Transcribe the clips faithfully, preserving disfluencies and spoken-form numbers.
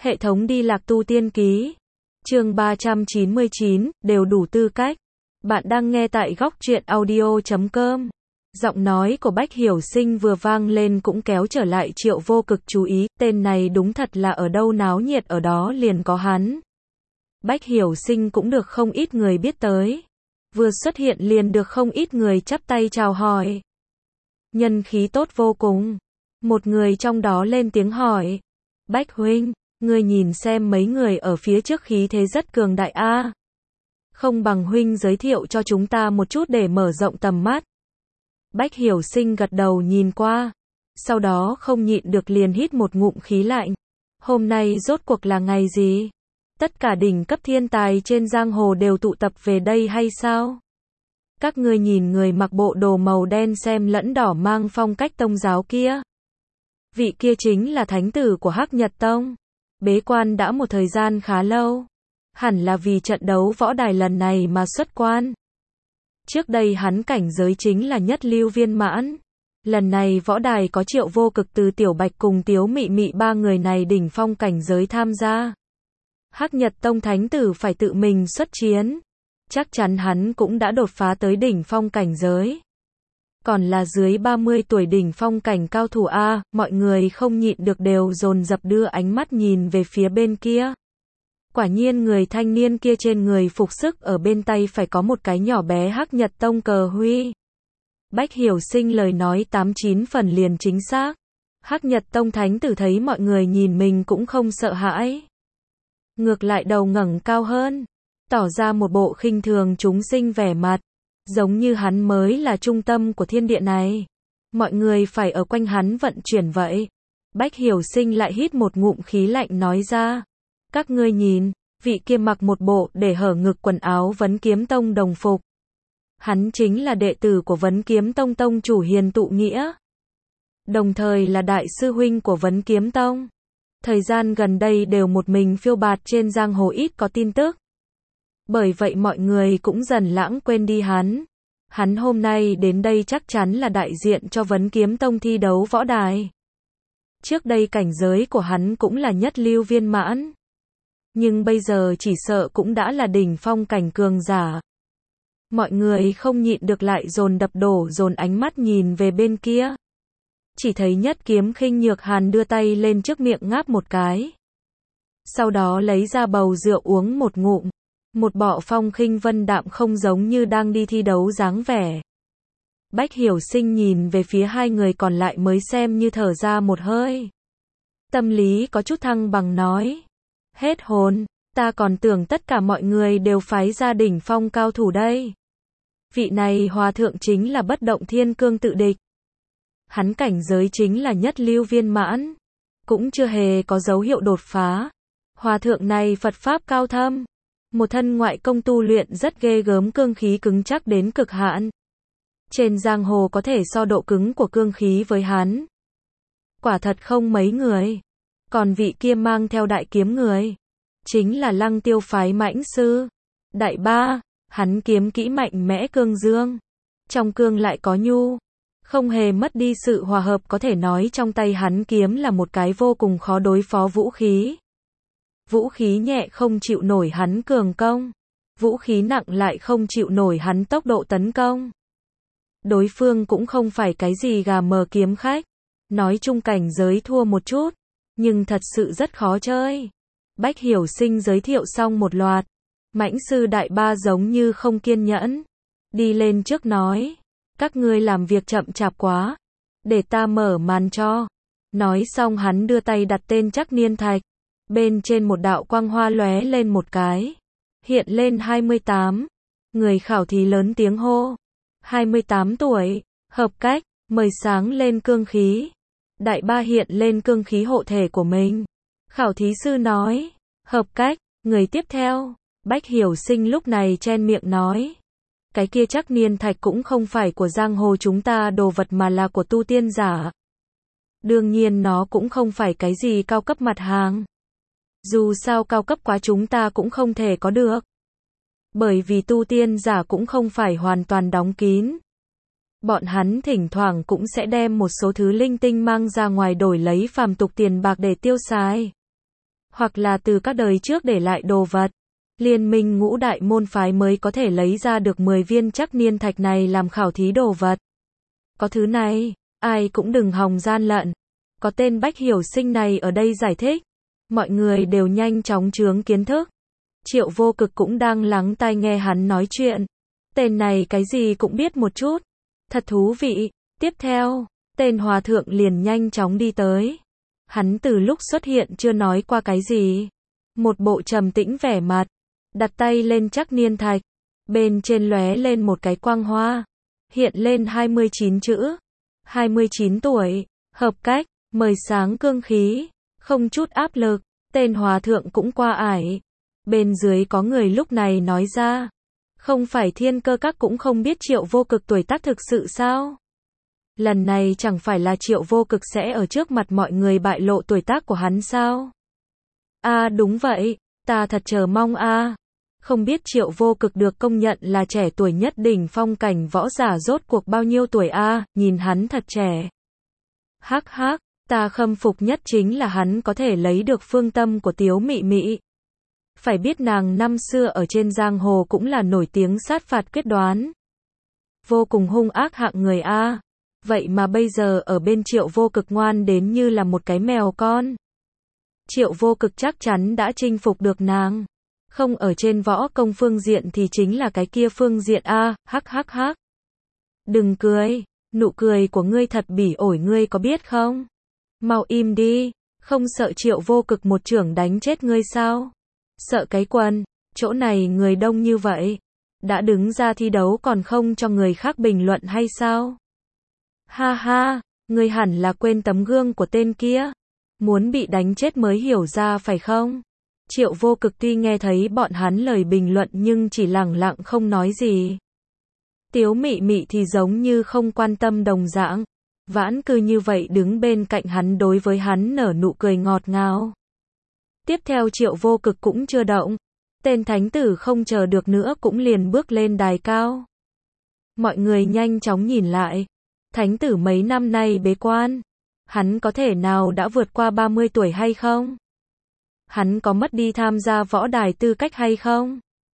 Hệ thống đi lạc tu tiên ký. Chương ba trăm chín mươi chín, đều đủ tư cách. Bạn đang nghe tại góc truyện audio chấm com. Giọng nói của Bách Hiểu Sinh vừa vang lên cũng kéo trở lại Triệu Vô Cực chú ý, tên này đúng thật là ở đâu náo nhiệt ở đó liền có hắn. Bách Hiểu Sinh cũng được không ít người biết tới. Vừa xuất hiện liền được không ít người chắp tay chào hỏi. Nhân khí tốt vô cùng. Một người trong đó lên tiếng hỏi. Bách huynh, ngươi nhìn xem mấy người ở phía trước khí thế rất cường đại a. Không bằng huynh giới thiệu cho chúng ta một chút để mở rộng tầm mắt. Bách Hiểu Sinh gật đầu nhìn qua. Sau đó không nhịn được liền hít một ngụm khí lạnh. Hôm nay rốt cuộc là ngày gì? Tất cả đỉnh cấp thiên tài trên giang hồ đều tụ tập về đây hay sao? Các ngươi nhìn người mặc bộ đồ màu đen xem lẫn đỏ mang phong cách tông giáo kia. Vị kia chính là thánh tử của Hắc Nhật Tông. Bế quan đã một thời gian khá lâu. Hẳn là vì trận đấu võ đài lần này mà xuất quan. Trước đây hắn cảnh giới chính là nhất lưu viên mãn. Lần này võ đài có Triệu Vô Cực từ Tiểu Bạch cùng Tiếu Mị Mị ba người này đỉnh phong cảnh giới tham gia. Hắc Nhật Tông thánh tử phải tự mình xuất chiến. Chắc chắn hắn cũng đã đột phá tới đỉnh phong cảnh giới. Còn là dưới ba mươi tuổi đỉnh phong cảnh cao thủ A, mọi người không nhịn được đều dồn dập đưa ánh mắt nhìn về phía bên kia. Quả nhiên người thanh niên kia trên người phục sức ở bên tay phải có một cái nhỏ bé Hắc Nhật Tông cờ huy. Bách Hiểu Sinh lời nói tám chín phần liền chính xác. Hắc Nhật Tông thánh tử thấy mọi người nhìn mình cũng không sợ hãi. Ngược lại đầu ngẩng cao hơn, tỏ ra một bộ khinh thường chúng sinh vẻ mặt. Giống như hắn mới là trung tâm của thiên địa này. Mọi người phải ở quanh hắn vận chuyển vậy. Bách Hiểu Sinh lại hít một ngụm khí lạnh nói ra. Các ngươi nhìn, vị kia mặc một bộ để hở ngực quần áo Vấn Kiếm Tông đồng phục. Hắn chính là đệ tử của Vấn Kiếm Tông tông chủ Hiền Tụ Nghĩa. Đồng thời là đại sư huynh của Vấn Kiếm Tông. Thời gian gần đây đều một mình phiêu bạt trên giang hồ ít có tin tức. Bởi vậy mọi người cũng dần lãng quên đi hắn. Hắn hôm nay đến đây chắc chắn là đại diện cho Vấn Kiếm Tông thi đấu võ đài. Trước đây cảnh giới của hắn cũng là nhất lưu viên mãn. Nhưng bây giờ chỉ sợ cũng đã là đỉnh phong cảnh cường giả. Mọi người không nhịn được lại dồn đập đổ dồn ánh mắt nhìn về bên kia. Chỉ thấy Nhất Kiếm Khinh Nhược Hàn đưa tay lên trước miệng ngáp một cái. Sau đó lấy ra bầu rượu uống một ngụm. Một bọ phong khinh vân đạm không giống như đang đi thi đấu dáng vẻ. Bách Hiểu Sinh nhìn về phía hai người còn lại mới xem như thở ra một hơi. Tâm lý có chút thăng bằng nói. Hết hồn, ta còn tưởng tất cả mọi người đều phái ra đỉnh phong cao thủ đây. Vị này hòa thượng chính là Bất Động Thiên Cương tự địch. Hắn cảnh giới chính là nhất lưu viên mãn. Cũng chưa hề có dấu hiệu đột phá. Hòa thượng này Phật Pháp cao thâm. Một thân ngoại công tu luyện rất ghê gớm cương khí cứng chắc đến cực hạn. Trên giang hồ có thể so độ cứng của cương khí với hắn. Quả thật không mấy người. Còn vị kia mang theo đại kiếm người. Chính là Lăng Tiêu phái Mãnh Sư. Đại ba, hắn kiếm kỹ mạnh mẽ cương dương. Trong cương lại có nhu. Không hề mất đi sự hòa hợp có thể nói trong tay hắn kiếm là một cái vô cùng khó đối phó vũ khí. Vũ khí nhẹ không chịu nổi hắn cường công. Vũ khí nặng lại không chịu nổi hắn tốc độ tấn công. Đối phương cũng không phải cái gì gà mờ kiếm khách. Nói chung cảnh giới thua một chút. Nhưng thật sự rất khó chơi. Bách Hiểu Sinh giới thiệu xong một loạt. Mãnh Sư đại ba giống như không kiên nhẫn. Đi lên trước nói. Các ngươi làm việc chậm chạp quá. Để ta mở màn cho. Nói xong hắn đưa tay đặt tên Trắc Niên Thạch. Bên trên một đạo quang hoa lóe lên một cái. Hiện lên hai mươi tám. Người khảo thí lớn tiếng hô. hai mươi tám tuổi. Hợp cách. Mời sáng lên cương khí. Đại ba hiện lên cương khí hộ thể của mình. Khảo thí sư nói. Hợp cách. Người tiếp theo. Bách Hiểu Sinh lúc này chen miệng nói. Cái kia Trắc Niên Thạch cũng không phải của giang hồ chúng ta đồ vật mà là của tu tiên giả. Đương nhiên nó cũng không phải cái gì cao cấp mặt hàng. Dù sao cao cấp quá chúng ta cũng không thể có được. Bởi vì tu tiên giả cũng không phải hoàn toàn đóng kín. Bọn hắn thỉnh thoảng cũng sẽ đem một số thứ linh tinh mang ra ngoài đổi lấy phàm tục tiền bạc để tiêu xài. hoặc là từ các đời trước để lại đồ vật. Liên minh ngũ đại môn phái mới có thể lấy ra được mười viên trắc niên thạch này làm khảo thí đồ vật. Có thứ này, ai cũng đừng hòng gian lận. Có tên Bách Hiểu Sinh này ở đây giải thích. Mọi người đều nhanh chóng chướng kiến thức. Triệu Vô Cực cũng đang lắng tai nghe hắn nói chuyện. Tên này cái gì cũng biết một chút. Thật thú vị. Tiếp theo, tên hòa thượng liền nhanh chóng đi tới. Hắn từ lúc xuất hiện chưa nói qua cái gì. Một bộ trầm tĩnh vẻ mặt. Đặt tay lên trắc niên thạch. Bên trên lóe lên một cái quang hoa. Hiện lên hai mươi chín chữ. hai mươi chín tuổi. Hợp cách. Mời sáng cương khí. Không chút áp lực. Tên hòa thượng cũng qua ải. Bên dưới có người lúc này nói ra. Không phải Thiên Cơ Các cũng không biết Triệu Vô Cực tuổi tác thực sự sao? Lần này chẳng phải là Triệu Vô Cực sẽ ở trước mặt mọi người bại lộ tuổi tác của hắn sao? À đúng vậy, ta thật chờ mong a. À. Không biết Triệu Vô Cực được công nhận là trẻ tuổi nhất đỉnh phong cảnh võ giả rốt cuộc bao nhiêu tuổi a, à, nhìn hắn thật trẻ. Hắc hắc, ta khâm phục nhất chính là hắn có thể lấy được phương tâm của Tiếu Mị Mị. Phải biết nàng năm xưa ở trên giang hồ cũng là nổi tiếng sát phạt quyết đoán. Vô cùng hung ác hạng người a. À. Vậy mà bây giờ ở bên Triệu Vô Cực ngoan đến như là một cái mèo con. Triệu Vô Cực chắc chắn đã chinh phục được nàng. Không ở trên võ công phương diện thì chính là cái kia phương diện a, hắc hắc hắc. Đừng cười, nụ cười của ngươi thật bỉ ổi ngươi có biết không? Mau im đi, không sợ Triệu Vô Cực một chưởng đánh chết ngươi sao? Sợ cái quần, chỗ này người đông như vậy. Đã đứng ra thi đấu còn không cho người khác bình luận hay sao? Ha ha, ngươi hẳn là quên tấm gương của tên kia. Muốn bị đánh chết mới hiểu ra phải không? Triệu Vô Cực tuy nghe thấy bọn hắn lời bình luận nhưng chỉ lẳng lặng không nói gì. Tiếu Mị Mị thì giống như không quan tâm đồng dạng. Vãn cứ như vậy đứng bên cạnh hắn đối với hắn nở nụ cười ngọt ngào. Tiếp theo Triệu Vô Cực cũng chưa động. Tên thánh tử không chờ được nữa cũng liền bước lên đài cao. Mọi người nhanh chóng nhìn lại. Thánh tử mấy năm nay bế quan. Hắn có thể nào đã vượt qua ba mươi tuổi hay không? Hắn có mất đi tham gia võ đài tư cách hay không?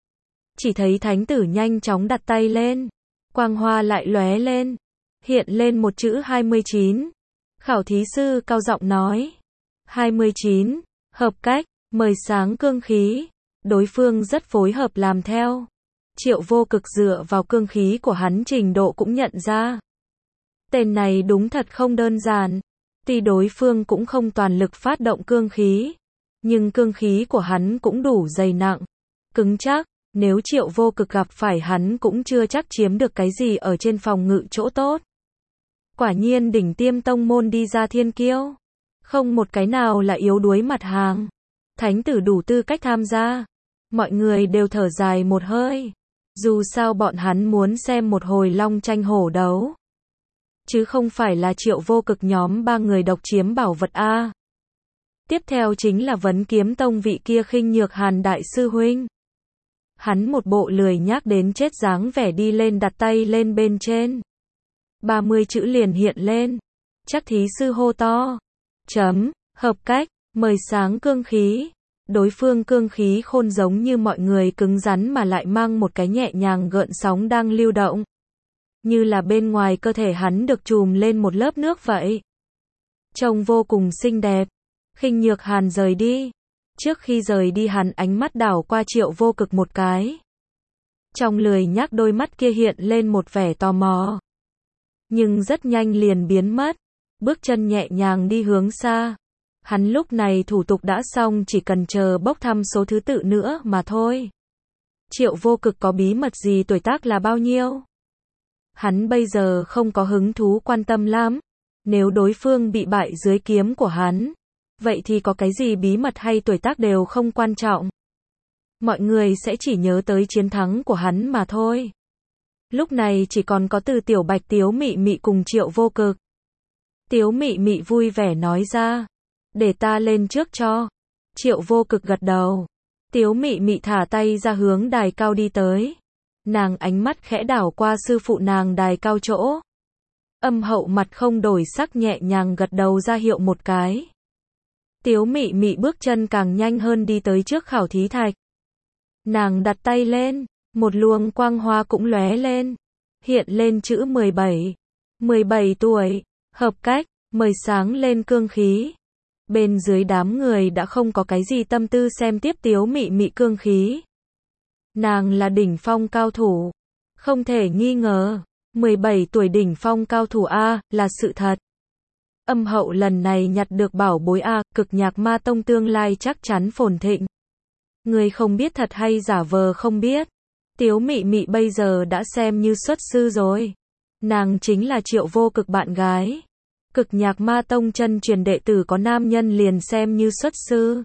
Chỉ thấy thánh tử nhanh chóng đặt tay lên. Quang hoa lại lóe lên. Hiện lên một chữ hai mươi chín. Khảo thí sư cao giọng nói. hai mươi chín. Hợp cách, mời sáng cương khí. Đối phương rất phối hợp làm theo. Triệu Vô Cực dựa vào cương khí của hắn trình độ cũng nhận ra. Tên này đúng thật không đơn giản. Tuy đối phương cũng không toàn lực phát động cương khí. Nhưng cương khí của hắn cũng đủ dày nặng. Cứng chắc, nếu Triệu Vô Cực gặp phải hắn cũng chưa chắc chiếm được cái gì ở trên phòng ngự chỗ tốt. Quả nhiên đỉnh tiêm tông môn đi ra thiên kiêu. Không một cái nào là yếu đuối mặt hàng. Thánh tử đủ tư cách tham gia. Mọi người đều thở dài một hơi. Dù sao bọn hắn muốn xem một hồi long tranh hổ đấu. Chứ không phải là Triệu Vô Cực nhóm ba người độc chiếm bảo vật A. Tiếp theo chính là Vấn Kiếm Tông vị kia Khinh Nhược Hàn đại sư huynh. Hắn một bộ lười nhác đến chết dáng vẻ đi lên đặt tay lên bên trên. ba mươi chữ liền hiện lên. Chắc thí sư hô to. Chấm, hợp cách, mời sáng cương khí. Đối phương cương khí khôn giống như mọi người cứng rắn mà lại mang một cái nhẹ nhàng gợn sóng đang lưu động. Như là bên ngoài cơ thể hắn được trùm lên một lớp nước vậy. Trông vô cùng xinh đẹp. Khinh Nhược Hàn rời đi. Trước khi rời đi hắn ánh mắt đảo qua Triệu Vô Cực một cái. Trong lười nhác đôi mắt kia hiện lên một vẻ tò mò. Nhưng rất nhanh liền biến mất. Bước chân nhẹ nhàng đi hướng xa. Hắn lúc này thủ tục đã xong chỉ cần chờ bốc thăm số thứ tự nữa mà thôi. Triệu Vô Cực có bí mật gì tuổi tác là bao nhiêu? Hắn bây giờ không có hứng thú quan tâm lắm. Nếu đối phương bị bại dưới kiếm của hắn, vậy thì có cái gì bí mật hay tuổi tác đều không quan trọng. Mọi người sẽ chỉ nhớ tới chiến thắng của hắn mà thôi. Lúc này chỉ còn có Từ Tiểu Bạch Tiếu Mị Mị cùng Triệu Vô Cực. Tiếu Mị Mị vui vẻ nói ra. Để ta lên trước cho. Triệu Vô Cực gật đầu. Tiếu Mị Mị thả tay ra hướng đài cao đi tới. Nàng ánh mắt khẽ đảo qua sư phụ nàng đài cao chỗ. Âm Hậu mặt không đổi sắc nhẹ nhàng gật đầu ra hiệu một cái. Tiếu Mị Mị bước chân càng nhanh hơn đi tới trước khảo thí thạch. Nàng đặt tay lên, một luồng quang hoa cũng lóe lên, hiện lên chữ mười bảy. mười bảy tuổi, hợp cách, mời sáng lên cương khí. Bên dưới đám người đã không có cái gì tâm tư xem tiếp Tiếu Mị Mị cương khí. Nàng là đỉnh phong cao thủ, không thể nghi ngờ, mười bảy tuổi đỉnh phong cao thủ A, là sự thật. Âm Hậu lần này nhặt được bảo bối A, Cực Nhạc Ma Tông tương lai chắc chắn phồn thịnh. Người không biết thật hay giả vờ không biết. Tiếu Mị Mị bây giờ đã xem như xuất sư rồi. Nàng chính là Triệu Vô Cực bạn gái. Cực Nhạc Ma Tông chân truyền đệ tử có nam nhân liền xem như xuất sư.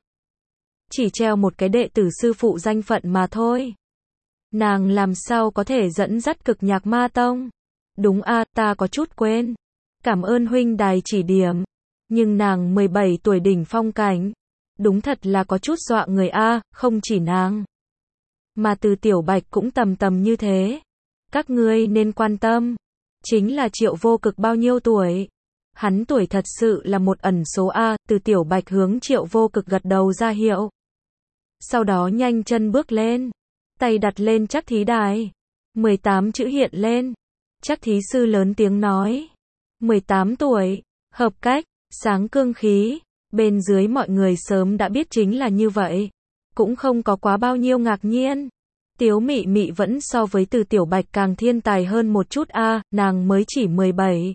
Chỉ treo một cái đệ tử sư phụ danh phận mà thôi. Nàng làm sao có thể dẫn dắt Cực Nhạc Ma Tông? Đúng a, ta có chút quên. Cảm ơn huynh đài chỉ điểm. Nhưng nàng mười bảy tuổi đỉnh phong cảnh. Đúng thật là có chút dọa người a, không chỉ nàng. Mà Từ Tiểu Bạch cũng tầm tầm như thế. Các ngươi nên quan tâm. Chính là Triệu Vô Cực bao nhiêu tuổi? Hắn tuổi thật sự là một ẩn số A, Từ Tiểu Bạch hướng Triệu Vô Cực gật đầu ra hiệu. Sau đó nhanh chân bước lên. Tay đặt lên chắc thí đài. mười tám chữ hiện lên. Chắc thí sư lớn tiếng nói. mười tám tuổi, hợp cách, sáng cương khí. Bên dưới mọi người sớm đã biết chính là như vậy. Cũng không có quá bao nhiêu ngạc nhiên. Tiếu Mị Mị vẫn so với Từ Tiểu Bạch càng thiên tài hơn một chút a, nàng mới chỉ mười bảy.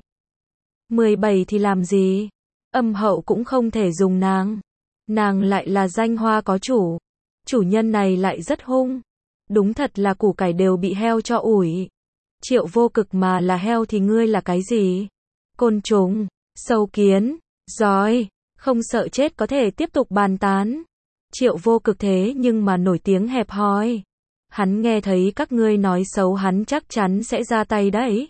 mười bảy thì làm gì? Âm Hậu cũng không thể dùng nàng. Nàng lại là danh hoa có chủ. Chủ nhân này lại rất hung. Đúng thật là củ cải đều bị heo cho ủi. Triệu Vô Cực mà là heo thì ngươi là cái gì? Côn trùng, sâu kiến, giói, không sợ chết có thể tiếp tục bàn tán. Triệu Vô Cực thế nhưng mà nổi tiếng hẹp hòi. Hắn nghe thấy các ngươi nói xấu hắn chắc chắn sẽ ra tay đấy.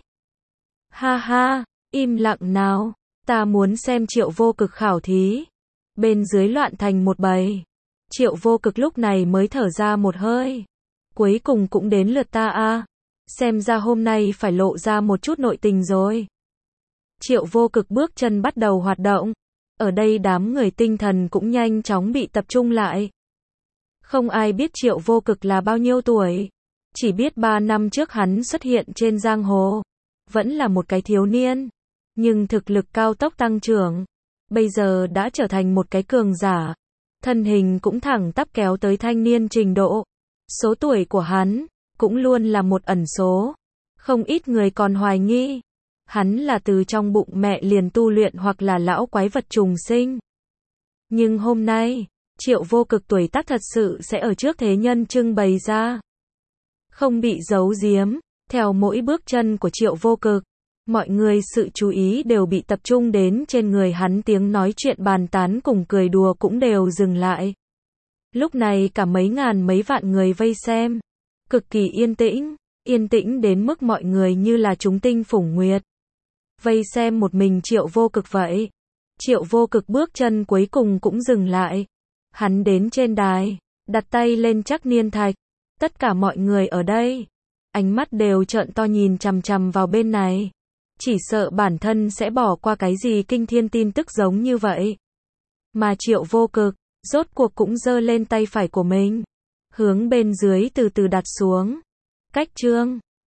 Ha ha, im lặng nào, ta muốn xem Triệu Vô Cực khảo thí. Bên dưới loạn thành một bầy. Triệu Vô Cực lúc này mới thở ra một hơi. Cuối cùng cũng đến lượt ta a. Xem ra hôm nay phải lộ ra một chút nội tình rồi. Triệu Vô Cực bước chân bắt đầu hoạt động. Ở đây đám người tinh thần cũng nhanh chóng bị tập trung lại. Không ai biết Triệu Vô Cực là bao nhiêu tuổi. Chỉ biết ba năm trước hắn xuất hiện trên giang hồ. Vẫn là một cái thiếu niên. Nhưng thực lực cao tốc tăng trưởng. Bây giờ đã trở thành một cái cường giả. Thân hình cũng thẳng tắp kéo tới thanh niên trình độ. Số tuổi của hắn cũng luôn là một ẩn số. Không ít người còn hoài nghi. Hắn là từ trong bụng mẹ liền tu luyện hoặc là lão quái vật trùng sinh. Nhưng hôm nay, Triệu Vô Cực tuổi tác thật sự sẽ ở trước thế nhân trưng bày ra. Không bị giấu giếm, theo mỗi bước chân của Triệu Vô Cực, mọi người sự chú ý đều bị tập trung đến trên người hắn, tiếng nói chuyện bàn tán cùng cười đùa cũng đều dừng lại. Lúc này cả mấy ngàn mấy vạn người vây xem, cực kỳ yên tĩnh, yên tĩnh đến mức mọi người như là chúng tinh phủng nguyệt. Vây xem một mình Triệu Vô Cực vậy. Triệu Vô Cực bước chân cuối cùng cũng dừng lại. Hắn đến trên đài, đặt tay lên chắc niên thạch. Tất cả mọi người ở đây, ánh mắt đều trợn to nhìn chằm chằm vào bên này. Chỉ sợ bản thân sẽ bỏ qua cái gì kinh thiên tin tức giống như vậy. Mà Triệu Vô Cực, rốt cuộc cũng giơ lên tay phải của mình. Hướng bên dưới từ từ đặt xuống. Cách chương